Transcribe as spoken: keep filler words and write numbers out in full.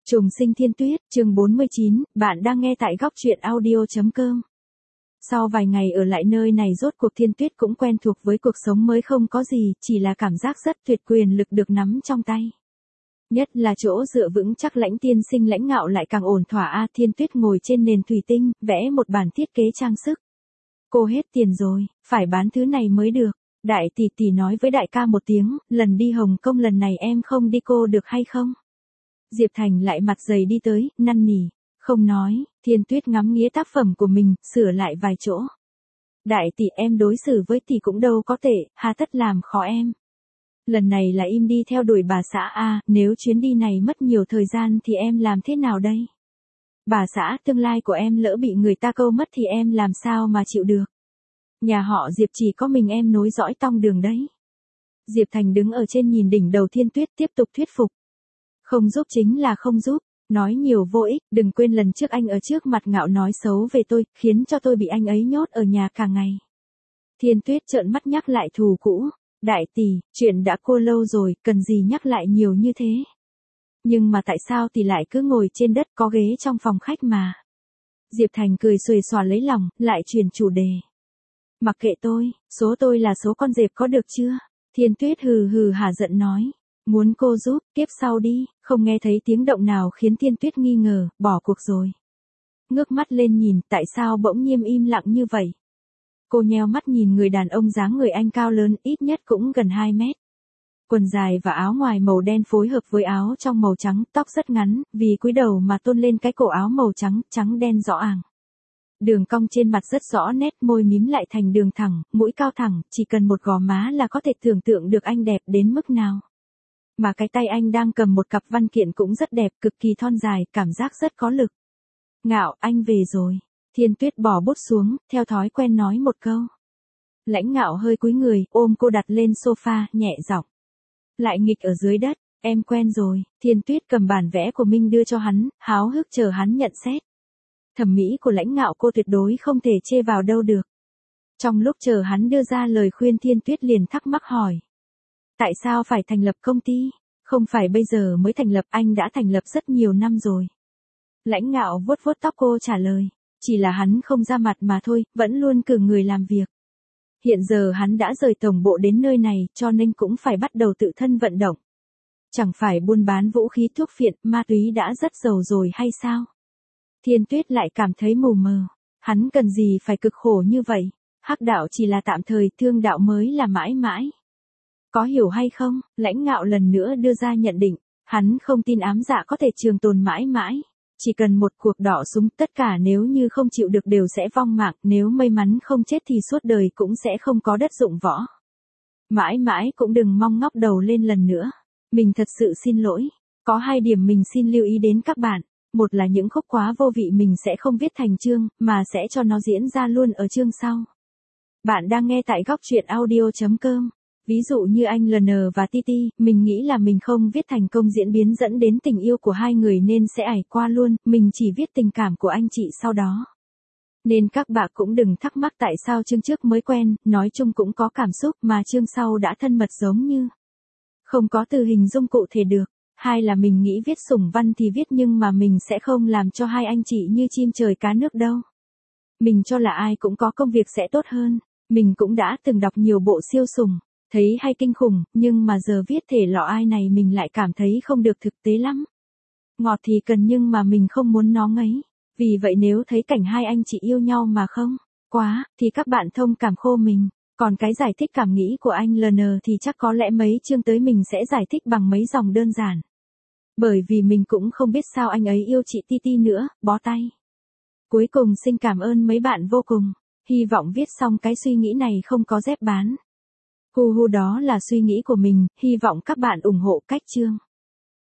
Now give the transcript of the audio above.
Trùng sinh thiên tuyết, chương bốn mươi chín, bạn đang nghe tại góc truyện audio chấm com. Sau vài ngày ở lại nơi này rốt cuộc thiên tuyết cũng quen thuộc với cuộc sống mới không có gì, chỉ là cảm giác rất tuyệt quyền lực được nắm trong tay. Nhất là chỗ dựa vững chắc lãnh tiên sinh lãnh ngạo lại càng ổn thỏa a. Thiên tuyết ngồi trên nền thủy tinh, vẽ một bản thiết kế trang sức. Cô hết tiền rồi, phải bán thứ này mới được. Đại tỷ tỷ nói với đại ca một tiếng, lần đi Hồng Kông lần này em không đi cô được hay không? Diệp Thành lại mặt dày đi tới, năn nỉ, không nói. Thiên tuyết ngắm nghía tác phẩm của mình, sửa lại vài chỗ. Đại tỷ em đối xử với tỷ cũng đâu có tệ, hà tất làm khó em. Lần này là im đi theo đuổi bà xã a, nếu chuyến đi này mất nhiều thời gian thì em làm thế nào đây? Bà xã tương lai của em lỡ bị người ta câu mất thì em làm sao mà chịu được? Nhà họ Diệp chỉ có mình em nối dõi tông đường đấy. Diệp Thành đứng ở trên nhìn đỉnh đầu thiên tuyết tiếp tục thuyết phục. Không giúp chính là không giúp, nói nhiều vô ích, đừng quên lần trước anh ở trước mặt ngạo nói xấu về tôi, khiến cho tôi bị anh ấy nhốt ở nhà cả ngày. Thiên tuyết trợn mắt nhắc lại thù cũ, đại tỷ, chuyện đã qua lâu rồi, cần gì nhắc lại nhiều như thế. Nhưng mà tại sao tỷ lại cứ ngồi trên đất có ghế trong phòng khách mà. Diệp Thành cười xuề xòa lấy lòng, lại chuyển chủ đề. Mặc kệ tôi, số tôi là số con dẹp có được chưa? Thiên tuyết hừ hừ hả giận nói. Muốn cô giúp, tiếp sau đi, không nghe thấy tiếng động nào khiến thiên tuyết nghi ngờ, bỏ cuộc rồi. Ngước mắt lên nhìn, tại sao bỗng nhiên im lặng như vậy? Cô nheo mắt nhìn người đàn ông dáng người anh cao lớn, ít nhất cũng gần hai mét. Quần dài và áo ngoài màu đen phối hợp với áo trong màu trắng, tóc rất ngắn, vì cúi đầu mà tôn lên cái cổ áo màu trắng, trắng đen rõ àng. Đường cong trên mặt rất rõ nét, môi mím lại thành đường thẳng, mũi cao thẳng, chỉ cần một gò má là có thể tưởng tượng được anh đẹp đến mức nào. Mà cái tay anh đang cầm một cặp văn kiện cũng rất đẹp, cực kỳ thon dài, cảm giác rất có lực. Ngạo, anh về rồi. Thiên tuyết bỏ bút xuống, theo thói quen nói một câu. Lãnh ngạo hơi cúi người, ôm cô đặt lên sofa, nhẹ giọng. Lại nghịch ở dưới đất, em quen rồi. Thiên tuyết cầm bản vẽ của Minh đưa cho hắn, háo hức chờ hắn nhận xét. Thẩm mỹ của lãnh ngạo cô tuyệt đối không thể chê vào đâu được. Trong lúc chờ hắn đưa ra lời khuyên thiên tuyết liền thắc mắc hỏi. Tại sao phải thành lập công ty? Không phải bây giờ mới thành lập, anh đã thành lập rất nhiều năm rồi. Lãnh ngạo vuốt vuốt tóc cô trả lời. Chỉ là hắn không ra mặt mà thôi, vẫn luôn cử người làm việc. Hiện giờ hắn đã rời tổng bộ đến nơi này, cho nên cũng phải bắt đầu tự thân vận động. Chẳng phải buôn bán vũ khí thuốc phiện, ma túy đã rất giàu rồi hay sao? Thiên tuyết lại cảm thấy mù mờ. Hắn cần gì phải cực khổ như vậy? Hắc đạo chỉ là tạm thời, thương đạo mới là mãi mãi. Có hiểu hay không? Lãnh ngạo lần nữa đưa ra nhận định. Hắn không tin ám dạ có thể trường tồn mãi mãi. Chỉ cần một cuộc đỏ súng, tất cả nếu như không chịu được đều sẽ vong mạng, nếu may mắn không chết thì suốt đời cũng sẽ không có đất dụng võ. Mãi mãi cũng đừng mong ngóc đầu lên lần nữa. Mình thật sự xin lỗi. Có hai điểm mình xin lưu ý đến các bạn. Một là những khúc quá vô vị mình sẽ không viết thành chương, mà sẽ cho nó diễn ra luôn ở chương sau. Bạn đang nghe tại góc truyện audio chấm com. Ví dụ như anh lờ en và Titi, mình nghĩ là mình không viết thành công diễn biến dẫn đến tình yêu của hai người nên sẽ ải qua luôn, mình chỉ viết tình cảm của anh chị sau đó. Nên các bạn cũng đừng thắc mắc tại sao chương trước mới quen, nói chung cũng có cảm xúc mà chương sau đã thân mật giống như. Không có từ hình dung cụ thể được. Hai là mình nghĩ viết sủng văn thì viết nhưng mà mình sẽ không làm cho hai anh chị như chim trời cá nước đâu. Mình cho là ai cũng có công việc sẽ tốt hơn. Mình cũng đã từng đọc nhiều bộ siêu sủng. Thấy hay kinh khủng, nhưng mà giờ viết thể lọ ai này mình lại cảm thấy không được thực tế lắm. Ngọt thì cần nhưng mà mình không muốn nó ngấy. Vì vậy nếu thấy cảnh hai anh chị yêu nhau mà không quá, thì các bạn thông cảm khô mình. Còn cái giải thích cảm nghĩ của anh lờ en thì chắc có lẽ mấy chương tới mình sẽ giải thích bằng mấy dòng đơn giản. Bởi vì mình cũng không biết sao anh ấy yêu chị Titi nữa, bó tay. Cuối cùng xin cảm ơn mấy bạn vô cùng. Hy vọng viết xong cái suy nghĩ này không có dép bán. Hu hu đó là suy nghĩ của mình, hy vọng các bạn ủng hộ cách chương.